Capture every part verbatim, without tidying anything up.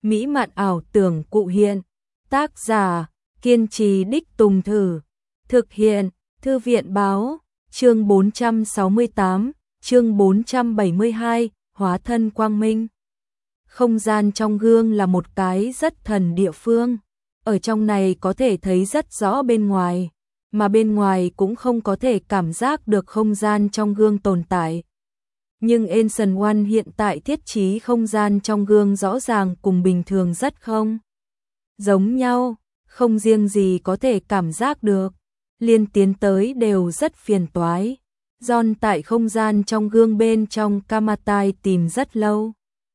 mỹ mạn ảo tưởng cụ hiện. Tác giả, kiên trì đích tùng thử. Thực hiện, Thư viện báo, chương bốn trăm sáu mươi tám, chương bốn trăm bảy mươi hai, hóa thân quang minh. Không gian trong gương là một cái rất thần địa phương. Ở trong này có thể thấy rất rõ bên ngoài, mà bên ngoài cũng không có thể cảm giác được không gian trong gương tồn tại. Nhưng Ancient One hiện tại thiết trí không gian trong gương rõ ràng cùng bình thường rất không giống nhau, không riêng gì có thể cảm giác được, liên tiến tới đều rất phiền toái. John tại không gian trong gương bên trong Kamatai tìm rất lâu,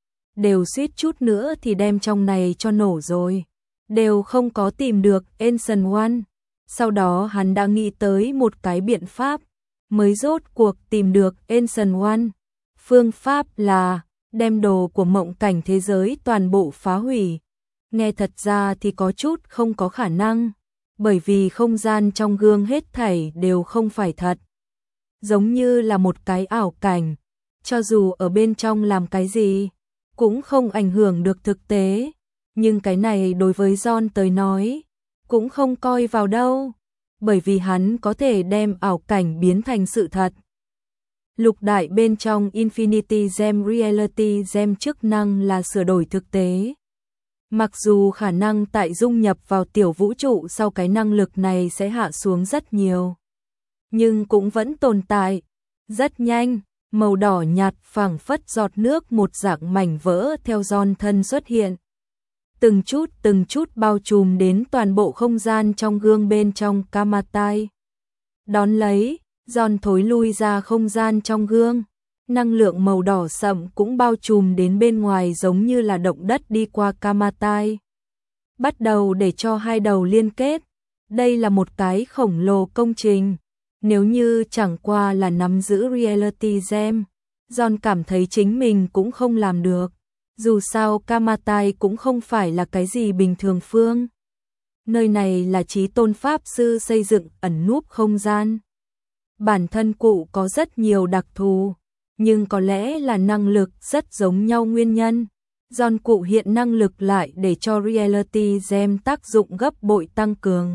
đều suýt chút nữa thì đem trong này cho nổ rồi, đều không có tìm được Ancient One. Sau đó hắn đã nghĩ tới một cái biện pháp, mới rốt cuộc tìm được Ancient One. Phương pháp là đem đồ của mộng cảnh thế giới toàn bộ phá hủy. Nghe thật ra thì có chút không có khả năng, bởi vì không gian trong gương hết thảy đều không phải thật, giống như là một cái ảo cảnh, cho dù ở bên trong làm cái gì cũng không ảnh hưởng được thực tế. Nhưng cái này đối với John tới nói cũng không coi vào đâu, bởi vì hắn có thể đem ảo cảnh biến thành sự thật. Lục đại bên trong Infinity Gem Reality Gem chức năng là sửa đổi thực tế. Mặc dù khả năng tại dung nhập vào tiểu vũ trụ sau cái năng lực này sẽ hạ xuống rất nhiều, nhưng cũng vẫn tồn tại. Rất nhanh, màu đỏ nhạt phảng phất giọt nước một dạng mảnh vỡ theo John thân xuất hiện. Từng chút từng chút bao trùm đến toàn bộ không gian trong gương bên trong Kamatai. Đón lấy, John thối lui ra không gian trong gương, năng lượng màu đỏ sậm cũng bao trùm đến bên ngoài giống như là động đất đi qua Kamatai. Bắt đầu để cho hai đầu liên kết, đây là một cái khổng lồ công trình. Nếu như chẳng qua là nắm giữ Reality Gem, John cảm thấy chính mình cũng không làm được. Dù sao Kamatai cũng không phải là cái gì bình thường phương. Nơi này là Chí Tôn Pháp Sư xây dựng ẩn núp không gian. Bản thân cụ có rất nhiều đặc thù, nhưng có lẽ là năng lực rất giống nhau nguyên nhân. John cụ hiện năng lực lại để cho Reality Gem tác dụng gấp bội tăng cường.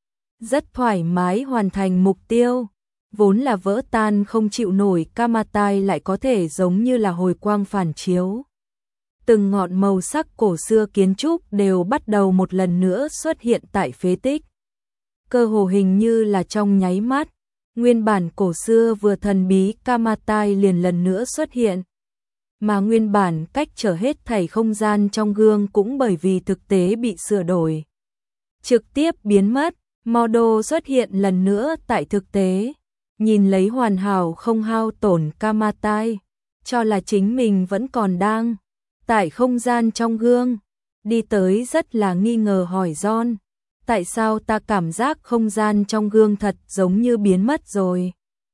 Rất thoải mái hoàn thành mục tiêu. Vốn là vỡ tan không chịu nổi Kamatai lại có thể giống như là hồi quang phản chiếu. Từng ngọn màu sắc cổ xưa kiến trúc đều bắt đầu một lần nữa xuất hiện tại phế tích. Cơ hồ hình như là trong nháy mắt, nguyên bản cổ xưa vừa thần bí Kamatai liền lần nữa xuất hiện. Mà nguyên bản cách trở hết thảy không gian trong gương cũng bởi vì thực tế bị sửa đổi, trực tiếp biến mất. Model xuất hiện lần nữa tại thực tế, nhìn lấy hoàn hảo không hao tổn Kamatai, cho là chính mình vẫn còn đang tại không gian trong gương, đi tới rất là nghi ngờ hỏi John, tại sao ta cảm giác không gian trong gương thật giống như biến mất rồi?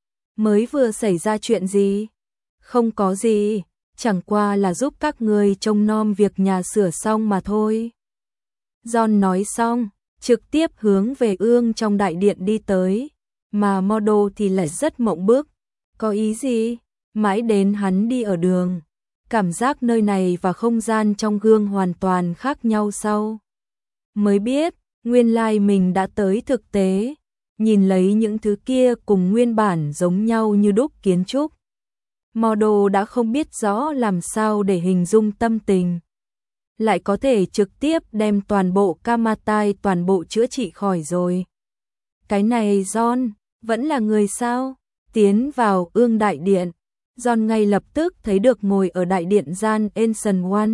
Mới vừa xảy ra chuyện gì? Không có gì, chẳng qua là giúp các người trông nom việc nhà sửa xong mà thôi. John nói xong, trực tiếp hướng về ương trong đại điện đi tới, mà model thì lại rất mộng bức. Có ý gì? Mãi đến hắn đi ở đường, cảm giác nơi này và không gian trong gương hoàn toàn khác nhau sau, mới biết, nguyên lai mình đã tới thực tế, nhìn lấy những thứ kia cùng nguyên bản giống nhau như đúc kiến trúc. Model đã không biết rõ làm sao để hình dung tâm tình. Lại có thể trực tiếp đem toàn bộ Kamatai toàn bộ chữa trị khỏi rồi. Cái này John, vẫn là người sao? Tiến vào ương đại điện. John ngay lập tức thấy được ngồi ở đại điện gian Ancient One.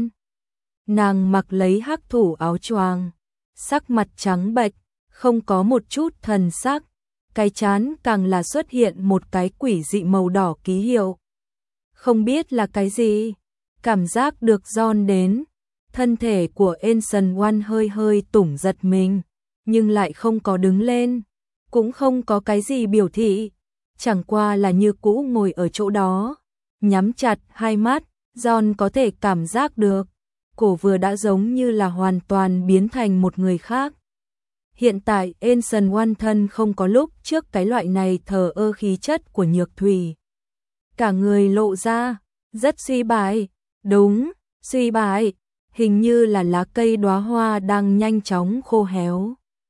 Nàng mặc lấy hắc thủ áo choàng, sắc mặt trắng bệch, không có một chút thần sắc, cái trán càng là xuất hiện một cái quỷ dị màu đỏ ký hiệu. Không biết là cái gì, cảm giác được John đến, thân thể của Ancient One hơi hơi tủng giật mình, nhưng lại không có đứng lên, cũng không có cái gì biểu thị. Chẳng qua là như cũ ngồi ở chỗ đó, nhắm chặt hai mắt. John có thể cảm giác được, cổ vừa đã giống như là hoàn toàn biến thành một người khác. Hiện tại Ancient One thân không có lúc trước cái loại này thờ ơ khí chất của nhược thủy. Cả người lộ ra, rất suy bại, đúng, suy bại. hình như là lá cây đóa hoa đang nhanh chóng khô héo.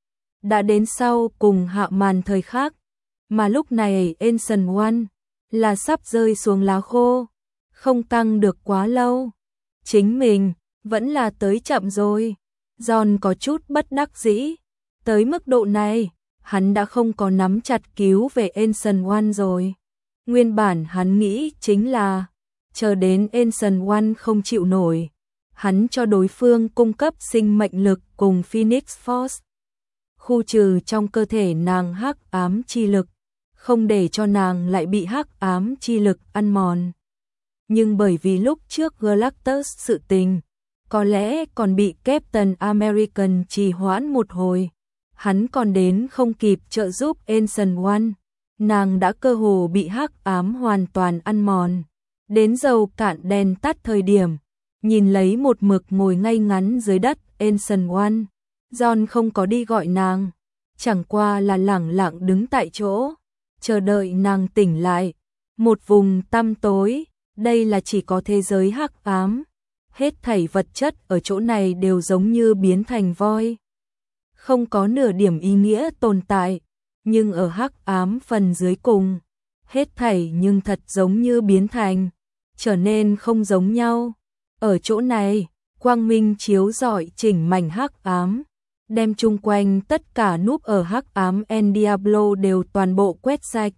Đã đến sau cùng hạ màn thời khắc, mà lúc này Ancient One là sắp rơi xuống lá khô, không căng được quá lâu. Chính mình vẫn là tới chậm rồi. John có chút bất đắc dĩ. Tới mức độ này, hắn đã không có nắm chặt cứu về Ancient One rồi. Nguyên bản hắn nghĩ chính là chờ đến Ancient One không chịu nổi, hắn cho đối phương cung cấp sinh mệnh lực cùng Phoenix Force, khu trừ trong cơ thể nàng hắc ám chi lực, không để cho nàng lại bị hắc ám chi lực ăn mòn. Nhưng bởi vì lúc trước Galactus sự tình, có lẽ còn bị Captain American trì hoãn một hồi, hắn còn đến không kịp trợ giúp Ancient One, nàng đã cơ hồ bị hắc ám hoàn toàn ăn mòn. Đến dầu cạn đèn tắt thời điểm, nhìn lấy một mực ngồi ngay ngắn dưới đất Ancient One, John không có đi gọi nàng, chẳng qua là lẳng lặng đứng tại chỗ, chờ đợi nàng tỉnh lại. Một vùng tăm tối, đây là chỉ có thế giới hắc ám, hết thảy vật chất ở chỗ này đều giống như biến thành voi, không có nửa điểm ý nghĩa tồn tại, nhưng ở hắc ám phần dưới cùng, hết thảy nhưng thật giống như biến thành, trở nên không giống nhau. Ở chỗ này, quang minh chiếu rọi chỉnh mảnh hắc ám, đem chung quanh tất cả núp ở hắc ám El Diablo đều toàn bộ quét sạch,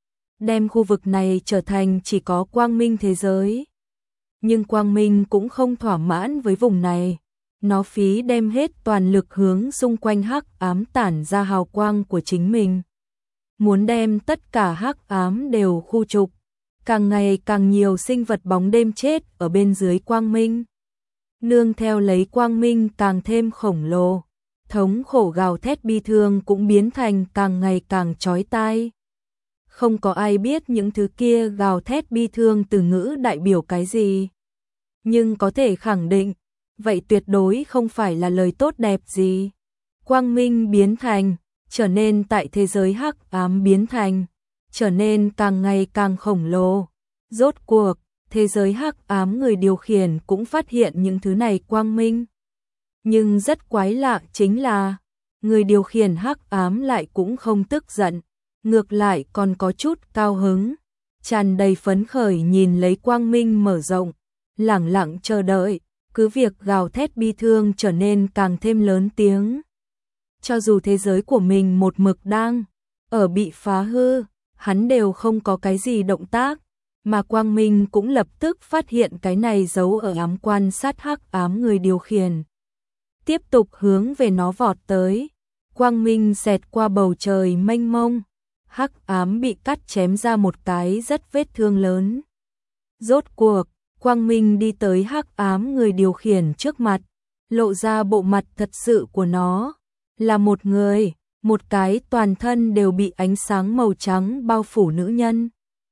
đem khu vực này trở thành chỉ có quang minh thế giới. Nhưng quang minh cũng không thỏa mãn với vùng này, nó phí đem hết toàn lực hướng xung quanh hắc ám tản ra hào quang của chính mình, muốn đem tất cả hắc ám đều khu trục. Càng ngày càng nhiều sinh vật bóng đêm chết ở bên dưới quang minh, nương theo lấy quang minh càng thêm khổng lồ, thống khổ gào thét bi thương cũng biến thành càng ngày càng chói tai. Không có ai biết những thứ kia gào thét bi thương từ ngữ đại biểu cái gì, nhưng có thể khẳng định, vậy tuyệt đối không phải là lời tốt đẹp gì. Quang minh biến thành, trở nên tại thế giới hắc ám biến thành, trở nên càng ngày càng khổng lồ. Rốt cuộc, thế giới hắc ám người điều khiển cũng phát hiện những thứ này quang minh. Nhưng rất quái lạ chính là, người điều khiển hắc ám lại cũng không tức giận, ngược lại còn có chút cao hứng, tràn đầy phấn khởi nhìn lấy quang minh mở rộng, lẳng lặng chờ đợi, cứ việc gào thét bi thương trở nên càng thêm lớn tiếng. Cho dù thế giới của mình một mực đang ở bị phá hư, hắn đều không có cái gì động tác, mà quang minh cũng lập tức phát hiện cái này giấu ở ám quan sát hắc ám người điều khiển. Tiếp tục hướng về nó vọt tới, quang minh xẹt qua bầu trời mênh mông, hắc ám bị cắt chém ra một cái rất vết thương lớn. Rốt cuộc, quang minh đi tới hắc ám người điều khiển trước mặt, lộ ra bộ mặt thật sự của nó, là một người, một cái toàn thân đều bị ánh sáng màu trắng bao phủ nữ nhân.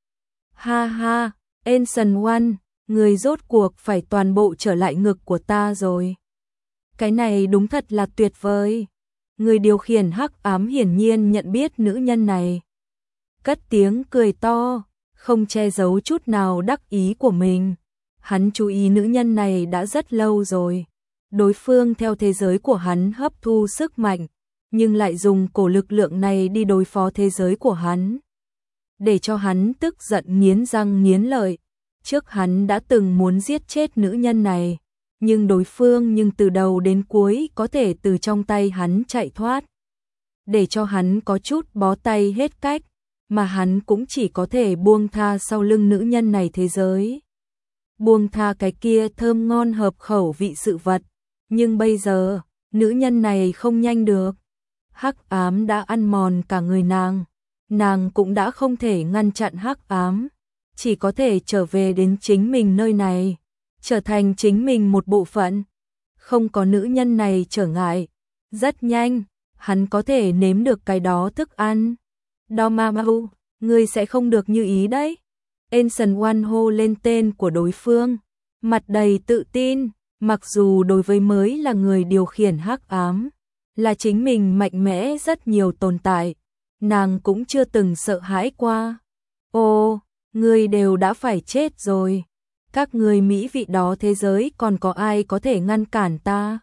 Ha ha, Ancient One, người rốt cuộc phải toàn bộ trở lại ngực của ta rồi. Cái này đúng thật là tuyệt vời. Người điều khiển hắc ám hiển nhiên nhận biết nữ nhân này, cất tiếng cười to, không che giấu chút nào đắc ý của mình. Hắn chú ý nữ nhân này đã rất lâu rồi. Đối phương theo thế giới của hắn hấp thu sức mạnh, nhưng lại dùng cổ lực lượng này đi đối phó thế giới của hắn, để cho hắn tức giận nghiến răng nghiến lợi. Trước hắn đã từng muốn giết chết nữ nhân này, nhưng đối phương nhưng từ đầu đến cuối có thể từ trong tay hắn chạy thoát, để cho hắn có chút bó tay hết cách, mà hắn cũng chỉ có thể buông tha sau lưng nữ nhân này thế giới, buông tha cái kia thơm ngon hợp khẩu vị sự vật. Nhưng bây giờ, nữ nhân này không nhanh được, hắc ám đã ăn mòn cả người nàng, nàng cũng đã không thể ngăn chặn hắc ám, chỉ có thể trở về đến chính mình nơi này, trở thành chính mình một bộ phận. Không có nữ nhân này trở ngại, rất nhanh, hắn có thể nếm được cái đó thức ăn. Dormammu, ngươi sẽ không được như ý đấy. Ancient One hô lên tên của đối phương, mặt đầy tự tin, mặc dù đối với mới là người điều khiển hắc ám, là chính mình mạnh mẽ rất nhiều tồn tại, nàng cũng chưa từng sợ hãi qua. Ô, ngươi đều đã phải chết rồi. Các người mỹ vị đó thế giới còn có ai có thể ngăn cản ta?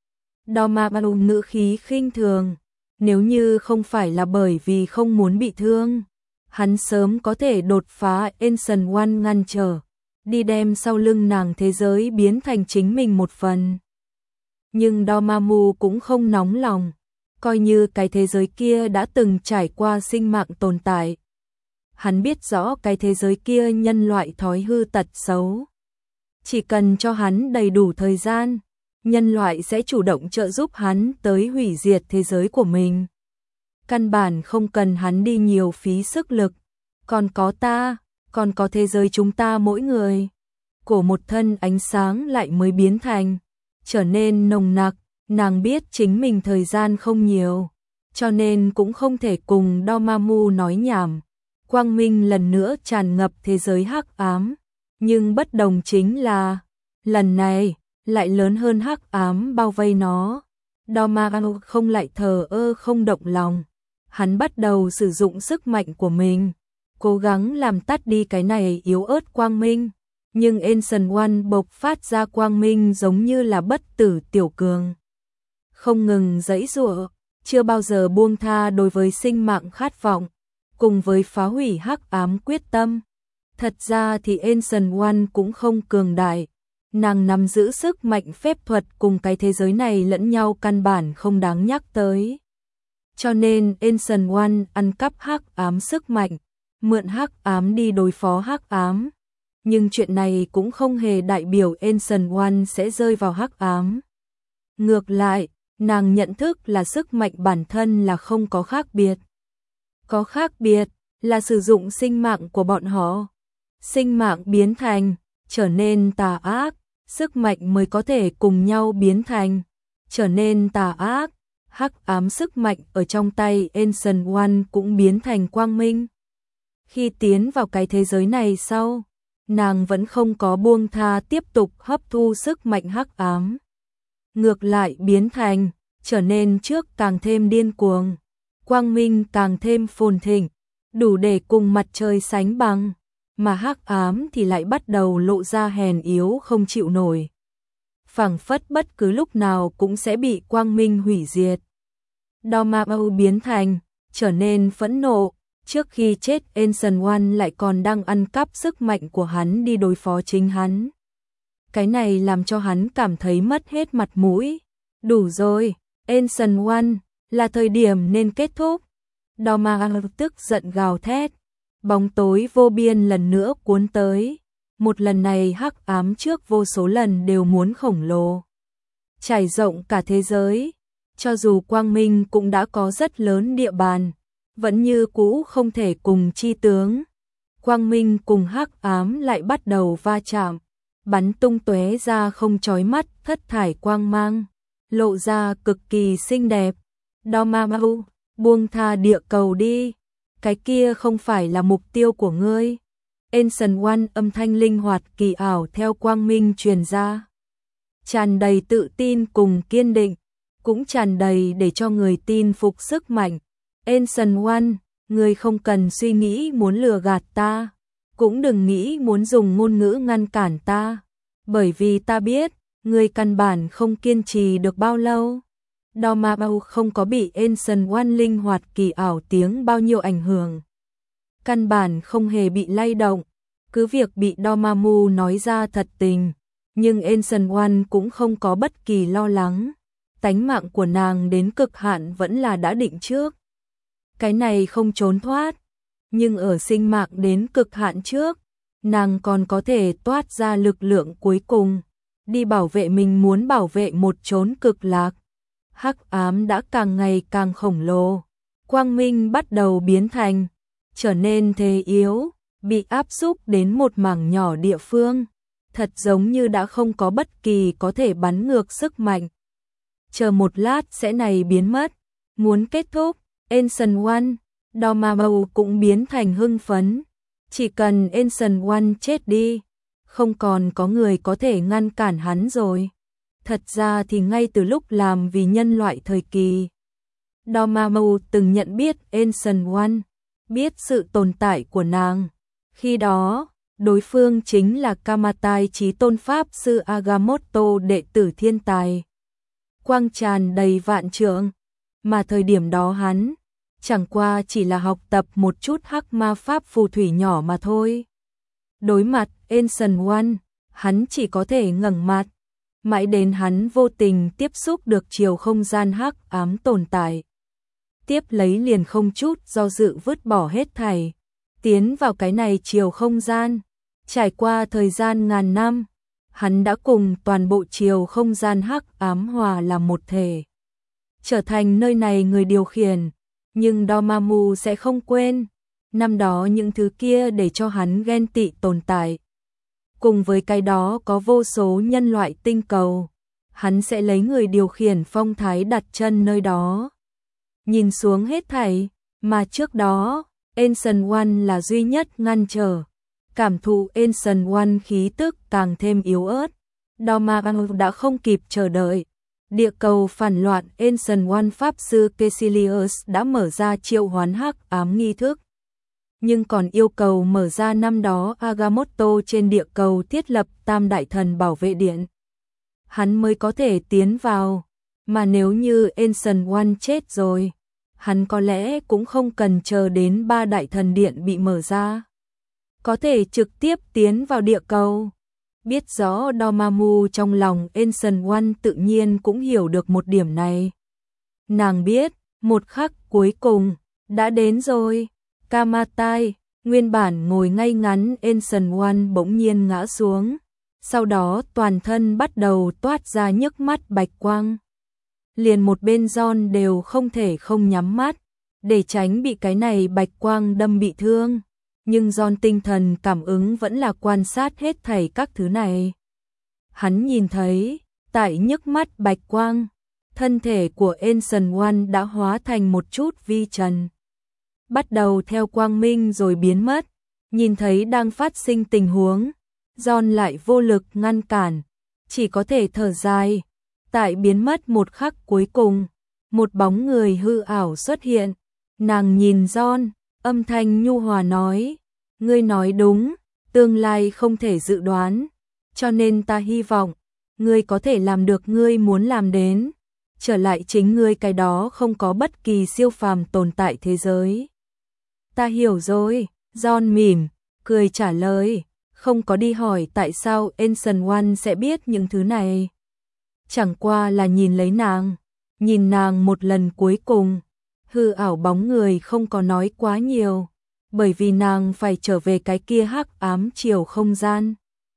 Dormammu ngữ khí khinh thường, nếu như không phải là bởi vì không muốn bị thương, hắn sớm có thể đột phá Ancient One ngăn trở, đi đem sau lưng nàng thế giới biến thành chính mình một phần. Nhưng Dormammu cũng không nóng lòng, coi như cái thế giới kia đã từng trải qua sinh mạng tồn tại. Hắn biết rõ cái thế giới kia nhân loại thói hư tật xấu. Chỉ cần cho hắn đầy đủ thời gian, nhân loại sẽ chủ động trợ giúp hắn tới hủy diệt thế giới của mình. Căn bản không cần hắn đi nhiều phí sức lực, còn có ta, còn có thế giới chúng ta mỗi người. Cổ một thân ánh sáng lại mới biến thành, trở nên nồng nặc, nàng biết chính mình thời gian không nhiều, cho nên cũng không thể cùng Dormammu nói nhảm. Quang minh lần nữa tràn ngập thế giới hắc ám, nhưng bất đồng chính là, lần này, lại lớn hơn hắc ám bao vây nó. Dormammu không lại thờ ơ không động lòng, hắn bắt đầu sử dụng sức mạnh của mình, cố gắng làm tắt đi cái này yếu ớt quang minh, nhưng Ancient One bộc phát ra quang minh giống như là bất tử tiểu cường. Không ngừng giãy giụa, chưa bao giờ buông tha đối với sinh mạng khát vọng, cùng với phá hủy hắc ám quyết tâm. Thật ra thì Ancient One cũng không cường đại, nàng nắm giữ sức mạnh phép thuật cùng cái thế giới này lẫn nhau căn bản không đáng nhắc tới. Cho nên Ancient One ăn cắp hắc ám sức mạnh, mượn hắc ám đi đối phó hắc ám. Nhưng chuyện này cũng không hề đại biểu Ancient One sẽ rơi vào hắc ám. Ngược lại, nàng nhận thức là sức mạnh bản thân là không có khác biệt. Có khác biệt là sử dụng sinh mạng của bọn họ. Sinh mạng biến thành, trở nên tà ác, sức mạnh mới có thể cùng nhau biến thành, trở nên tà ác. Hắc ám sức mạnh ở trong tay Ancient One cũng biến thành quang minh. Khi tiến vào cái thế giới này sau, nàng vẫn không có buông tha tiếp tục hấp thu sức mạnh hắc ám. Ngược lại biến thành, trở nên trước càng thêm điên cuồng, quang minh càng thêm phồn thịnh, đủ để cùng mặt trời sánh bằng, mà hắc ám thì lại bắt đầu lộ ra hèn yếu không chịu nổi. Phảng phất bất cứ lúc nào cũng sẽ bị quang minh hủy diệt. Dormammu biến thành, trở nên phẫn nộ, trước khi chết Ancient One lại còn đang ăn cắp sức mạnh của hắn đi đối phó chính hắn. Cái này làm cho hắn cảm thấy mất hết mặt mũi. Đủ rồi, Ancient One, là thời điểm nên kết thúc. Dormammu tức giận gào thét, bóng tối vô biên lần nữa cuốn tới. Một lần này hắc ám trước vô số lần đều muốn khổng lồ, trải rộng cả thế giới. Cho dù quang minh cũng đã có rất lớn địa bàn, vẫn như cũ không thể cùng chi tướng. Quang minh cùng hắc ám lại bắt đầu va chạm, bắn tung tóe ra không chói mắt thất thải quang mang, lộ ra cực kỳ xinh đẹp. Dormammu, buông tha địa cầu đi, cái kia không phải là mục tiêu của ngươi. Ancient One âm thanh linh hoạt kỳ ảo theo quang minh truyền ra, tràn đầy tự tin cùng kiên định, cũng tràn đầy để cho người tin phục sức mạnh. Ancient One, ngươi không cần suy nghĩ muốn lừa gạt ta, cũng đừng nghĩ muốn dùng ngôn ngữ ngăn cản ta, bởi vì ta biết, ngươi căn bản không kiên trì được bao lâu. Dormammu không có bị Ancient One linh hoạt kỳ ảo tiếng bao nhiêu ảnh hưởng, căn bản không hề bị lay động, cứ việc bị Dormammu nói ra thật tình, nhưng Ancient One cũng không có bất kỳ lo lắng. Tánh mạng của nàng đến cực hạn vẫn là đã định trước. Cái này không trốn thoát, nhưng ở sinh mạng đến cực hạn trước, nàng còn có thể toát ra lực lượng cuối cùng, đi bảo vệ mình muốn bảo vệ một chốn cực lạc. Hắc ám đã càng ngày càng khổng lồ, quang minh bắt đầu biến thành, trở nên thế yếu, bị áp xúc đến một mảng nhỏ địa phương, thật giống như đã không có bất kỳ có thể bắn ngược sức mạnh. Chờ một lát sẽ này biến mất, muốn kết thúc. Ancient One, Dormammu cũng biến thành hưng phấn, chỉ cần Ancient One chết đi, không còn có người có thể ngăn cản hắn rồi. Thật ra thì ngay từ lúc làm vì nhân loại thời kỳ, Dormammu từng nhận biết Ancient One, biết sự tồn tại của nàng. Khi đó, Đối phương chính là Kamatai Chí Tôn Pháp Sư Agamotto, đệ tử thiên tài. Quang tràn đầy vạn trượng, mà thời điểm đó hắn chẳng qua chỉ là học tập một chút hắc ma pháp phù thủy nhỏ mà thôi. Đối mặt Ancient One, hắn chỉ có thể ngẩng mặt, mãi đến hắn vô tình tiếp xúc được chiều không gian hắc ám tồn tại. Tiếp lấy liền không chút do dự vứt bỏ hết thảy, tiến vào cái này chiều không gian. Trải qua thời gian ngàn năm, hắn đã cùng toàn bộ chiều không gian hắc ám hòa làm một thể, trở thành nơi này người điều khiển. Nhưng Dormammu sẽ không quên năm đó những thứ kia để cho hắn ghen tị tồn tại. Cùng với cái đó có vô số nhân loại tinh cầu, hắn sẽ lấy người điều khiển phong thái đặt chân nơi đó. Nhìn xuống hết thảy, mà trước đó, Ancient One là duy nhất ngăn trở. Cảm thụ Ancient One khí tức càng thêm yếu ớt, Dormammu đã không kịp chờ đợi. Địa cầu phản loạn, Ancient One Pháp Sư Caecilius đã mở ra triệu hoán hắc ám nghi thức. Nhưng còn yêu cầu mở ra năm đó Agamotto trên địa cầu thiết lập Tam Đại Thần Bảo Vệ Điện, hắn mới có thể tiến vào. Mà nếu như Ancient One chết rồi, hắn có lẽ cũng không cần chờ đến ba Đại Thần Điện bị mở ra, có thể trực tiếp tiến vào địa cầu. Biết rõ Dormammu trong lòng Ancient One tự nhiên cũng hiểu được một điểm này. Nàng biết, một khắc cuối cùng đã đến rồi. Kamatai, nguyên bản ngồi ngay ngắn Ancient One bỗng nhiên ngã xuống, sau đó toàn thân bắt đầu toát ra nhức mắt bạch quang. Liền một bên John đều không thể không nhắm mắt, để tránh bị cái này bạch quang đâm bị thương. Nhưng John tinh thần cảm ứng vẫn là quan sát hết thảy các thứ này. Hắn nhìn thấy, tại nhức mắt bạch quang, thân thể của Ancient One đã hóa thành một chút vi trần, bắt đầu theo quang minh rồi biến mất. Nhìn thấy đang phát sinh tình huống, John lại vô lực ngăn cản, chỉ có thể thở dài. Tại biến mất một khắc cuối cùng, một bóng người hư ảo xuất hiện. Nàng nhìn John, âm thanh nhu hòa nói, ngươi nói đúng, tương lai không thể dự đoán, cho nên ta hy vọng ngươi có thể làm được ngươi muốn làm đến, trở lại chính ngươi cái đó không có bất kỳ siêu phàm tồn tại thế giới. Ta hiểu rồi, John mỉm, cười trả lời, không có đi hỏi tại sao Ancient One sẽ biết những thứ này. Chẳng qua là nhìn lấy nàng, nhìn nàng một lần cuối cùng, hư ảo bóng người không có nói quá nhiều, bởi vì nàng phải trở về cái kia hắc ám chiều không gian.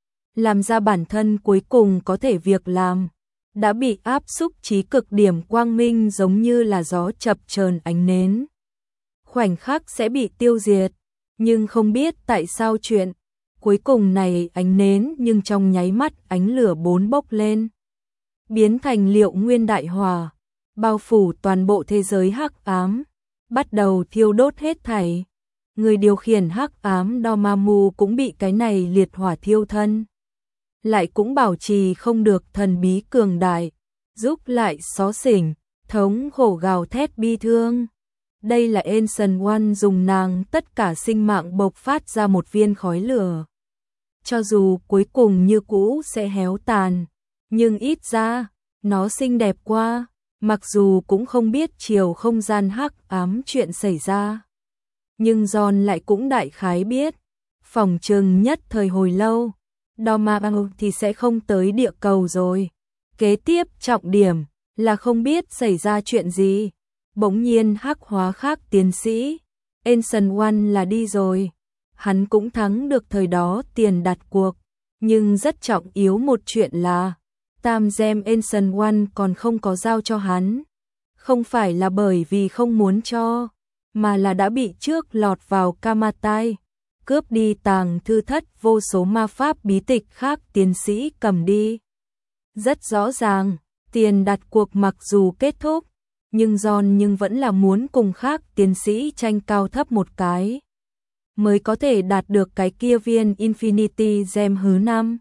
Làm ra bản thân cuối cùng có thể việc làm, đã bị áp xúc chí cực điểm quang minh giống như là gió chập chờn ánh nến. Khoảnh khắc sẽ bị tiêu diệt, nhưng không biết tại sao chuyện cuối cùng này ánh nến nhưng trong nháy mắt ánh lửa bốn bốc lên, biến thành liệu nguyên đại hỏa, bao phủ toàn bộ thế giới hắc ám, bắt đầu thiêu đốt hết thảy. Người điều khiển hắc ám Dormammu cũng bị cái này liệt hỏa thiêu thân, lại cũng bảo trì không được thần bí cường đại, giúp lại xó xỉnh, thống khổ gào thét bi thương. Đây là Ancient One dùng nàng tất cả sinh mạng bộc phát ra một viên khói lửa. Cho dù cuối cùng như cũ sẽ héo tàn, nhưng ít ra, nó xinh đẹp qua, mặc dù cũng không biết chiều không gian hắc ám chuyện xảy ra. Nhưng John lại cũng đại khái biết, phòng trừng nhất thời hồi lâu, Dormammu thì sẽ không tới địa cầu rồi. Kế tiếp trọng điểm là không biết xảy ra chuyện gì. Bỗng nhiên hắc hóa khác tiến sĩ, Ancient One là đi rồi. Hắn cũng thắng được thời đó tiền đặt cuộc, nhưng rất trọng yếu một chuyện là Tam Gem Ancient One còn không có giao cho hắn. Không phải là bởi vì không muốn cho, mà là đã bị trước lọt vào Kamatai, cướp đi tàng thư thất vô số ma pháp bí tịch khác tiến sĩ cầm đi. Rất rõ ràng, tiền đặt cuộc mặc dù kết thúc, nhưng John nhưng vẫn là muốn cùng khác tiến sĩ tranh cao thấp một cái, mới có thể đạt được cái kia viên Infinity Gem hứ năm.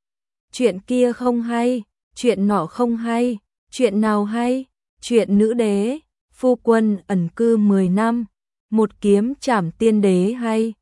Chuyện kia không hay, chuyện nọ không hay, chuyện nào hay, chuyện nữ đế, phu quân ẩn cư mười năm, một kiếm trảm tiên đế hay,